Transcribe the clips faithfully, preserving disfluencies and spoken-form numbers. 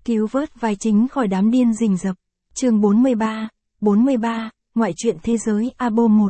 Cứu vớt vai chính khỏi đám điên rình rập. Chương bốn mươi ba, bốn mươi ba, Ngoại truyện thế giới Abo một.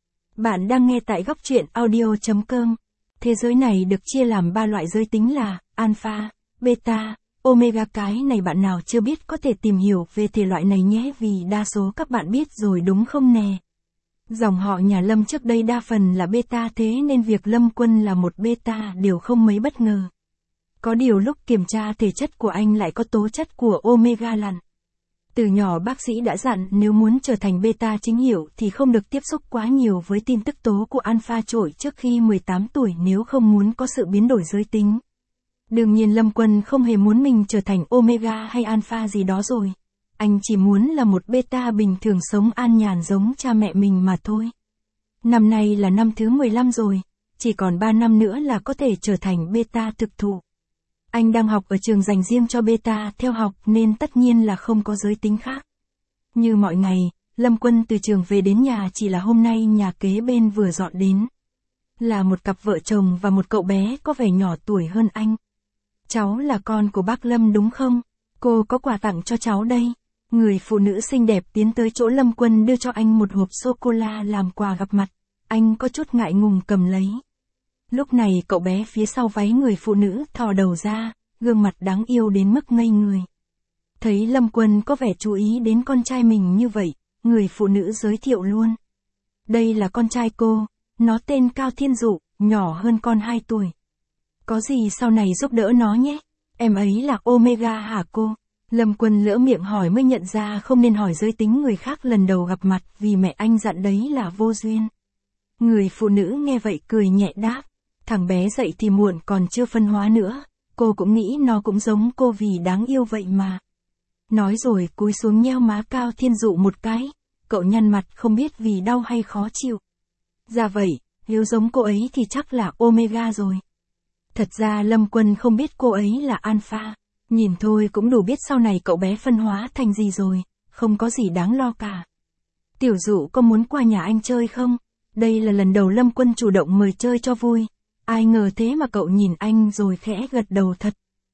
Bạn đang nghe tại góc truyện audio chấm com. Thế giới này được chia làm ba loại giới tính là Alpha, Beta, Omega. Cái này bạn nào chưa biết có thể tìm hiểu về thể loại này nhé, vì đa số các bạn biết rồi đúng không nè. Dòng họ nhà Lâm trước đây đa phần là Beta, thế nên việc Lâm Quân là một Beta đều không mấy bất ngờ. Có điều lúc kiểm tra thể chất của anh lại có tố chất của Omega lằn. Từ nhỏ bác sĩ đã dặn nếu muốn trở thành Beta chính hiệu thì không được tiếp xúc quá nhiều với tin tức tố của Alpha trội trước khi mười tám tuổi nếu không muốn có sự biến đổi giới tính. Đương nhiên Lâm Quân không hề muốn mình trở thành Omega hay Alpha gì đó rồi. Anh chỉ muốn là một Beta bình thường sống an nhàn giống cha mẹ mình mà thôi. Năm nay là năm thứ mười lăm rồi, chỉ còn ba năm nữa là có thể trở thành Beta thực thụ. Anh đang học ở trường dành riêng cho Beta theo học nên tất nhiên là không có giới tính khác. Như mọi ngày, Lâm Quân từ trường về đến nhà, chỉ là hôm nay nhà kế bên vừa dọn đến. Là một cặp vợ chồng và một cậu bé có vẻ nhỏ tuổi hơn anh. Cháu là con của bác Lâm đúng không? Cô có quà tặng cho cháu đây. Người phụ nữ xinh đẹp tiến tới chỗ Lâm Quân đưa cho anh một hộp sô-cô-la làm quà gặp mặt. Anh có chút ngại ngùng cầm lấy. Lúc này cậu bé phía sau váy người phụ nữ thò đầu ra, gương mặt đáng yêu đến mức ngây người. Thấy Lâm Quân có vẻ chú ý đến con trai mình như vậy, người phụ nữ giới thiệu luôn. Đây là con trai cô, nó tên Cao Thiên Dụ, nhỏ hơn con hai tuổi. Có gì sau này giúp đỡ nó nhé. Em ấy là Omega hả cô? Lâm Quân lỡ miệng hỏi mới nhận ra không nên hỏi giới tính người khác lần đầu gặp mặt vì mẹ anh dặn đấy là vô duyên. Người phụ nữ nghe vậy cười nhẹ đáp. Thằng bé dậy thì muộn còn chưa phân hóa nữa, cô cũng nghĩ nó cũng giống cô vì đáng yêu vậy mà. Nói rồi cúi xuống nheo má Cao Thiên Dụ một cái, cậu nhăn mặt không biết vì đau hay khó chịu. Dạ vậy, nếu giống cô ấy thì chắc là Omega rồi. Thật ra Lâm Quân không biết cô ấy là Alpha, nhìn thôi cũng đủ biết sau này cậu bé phân hóa thành gì rồi, không có gì đáng lo cả. Tiểu Dụ có muốn qua nhà anh chơi không? Đây là lần đầu Lâm Quân chủ động mời chơi cho vui. Ai ngờ thế mà cậu nhìn anh rồi khẽ gật đầu thật.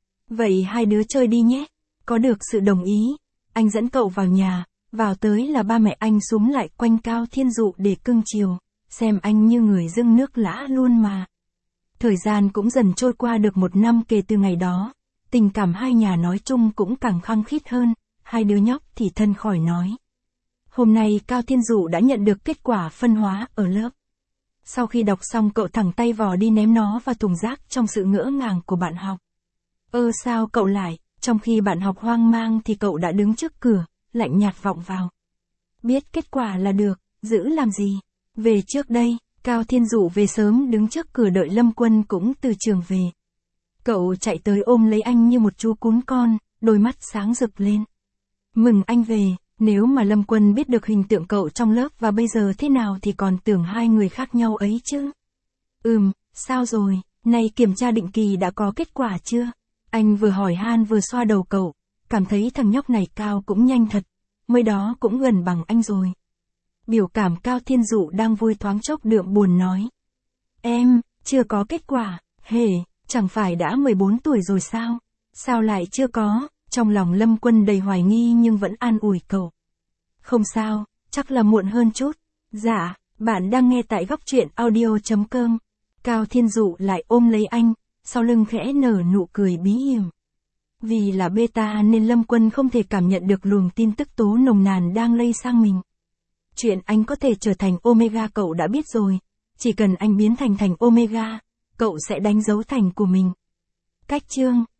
Vậy hai đứa chơi đi nhé. Có được sự đồng ý, anh dẫn cậu vào nhà, vào tới là ba mẹ anh súm lại quanh Cao Thiên Dụ để cưng chiều, xem anh như người dưng nước lã luôn mà. Thời gian cũng dần trôi qua được một năm kể từ ngày đó, tình cảm hai nhà nói chung cũng càng khăng khít hơn, hai đứa nhóc thì thân khỏi nói. Hôm nay Cao Thiên Dụ đã nhận được kết quả phân hóa ở lớp. Sau khi đọc xong cậu thẳng tay vò đi ném nó vào thùng rác trong sự ngỡ ngàng của bạn học. Ơ sao cậu lại, trong khi bạn học hoang mang thì cậu đã đứng trước cửa, lạnh nhạt vọng vào. Biết kết quả là được, giữ làm gì. Về trước đây, Cao Thiên Dụ về sớm đứng trước cửa đợi Lâm Quân cũng từ trường về. Cậu chạy tới ôm lấy anh như một chú cún con, đôi mắt sáng rực lên. Mừng anh về. Nếu mà Lâm Quân biết được hình tượng cậu trong lớp và bây giờ thế nào thì còn tưởng hai người khác nhau ấy chứ. Ừm, sao rồi, nay kiểm tra định kỳ đã có kết quả chưa? Anh vừa hỏi han vừa xoa đầu cậu, cảm thấy thằng nhóc này cao cũng nhanh thật, mới đó cũng gần bằng anh rồi. Biểu cảm Cao Thiên Dụ đang vui thoáng chốc đượm buồn nói. Em, chưa có kết quả, hề, chẳng phải đã mười bốn tuổi rồi sao? Sao lại chưa có? Trong lòng Lâm Quân đầy hoài nghi nhưng vẫn an ủi cậu. Không sao, chắc là muộn hơn chút. Dạ, bạn đang nghe tại góc truyện audio chấm com. Cao Thiên Dụ lại ôm lấy anh, sau lưng khẽ nở nụ cười bí hiểm. Vì là Beta nên Lâm Quân không thể cảm nhận được luồng tin tức tố nồng nàn đang lây sang mình. Chuyện anh có thể trở thành Omega cậu đã biết rồi. Chỉ cần anh biến thành thành Omega, cậu sẽ đánh dấu thành của mình. Cách chương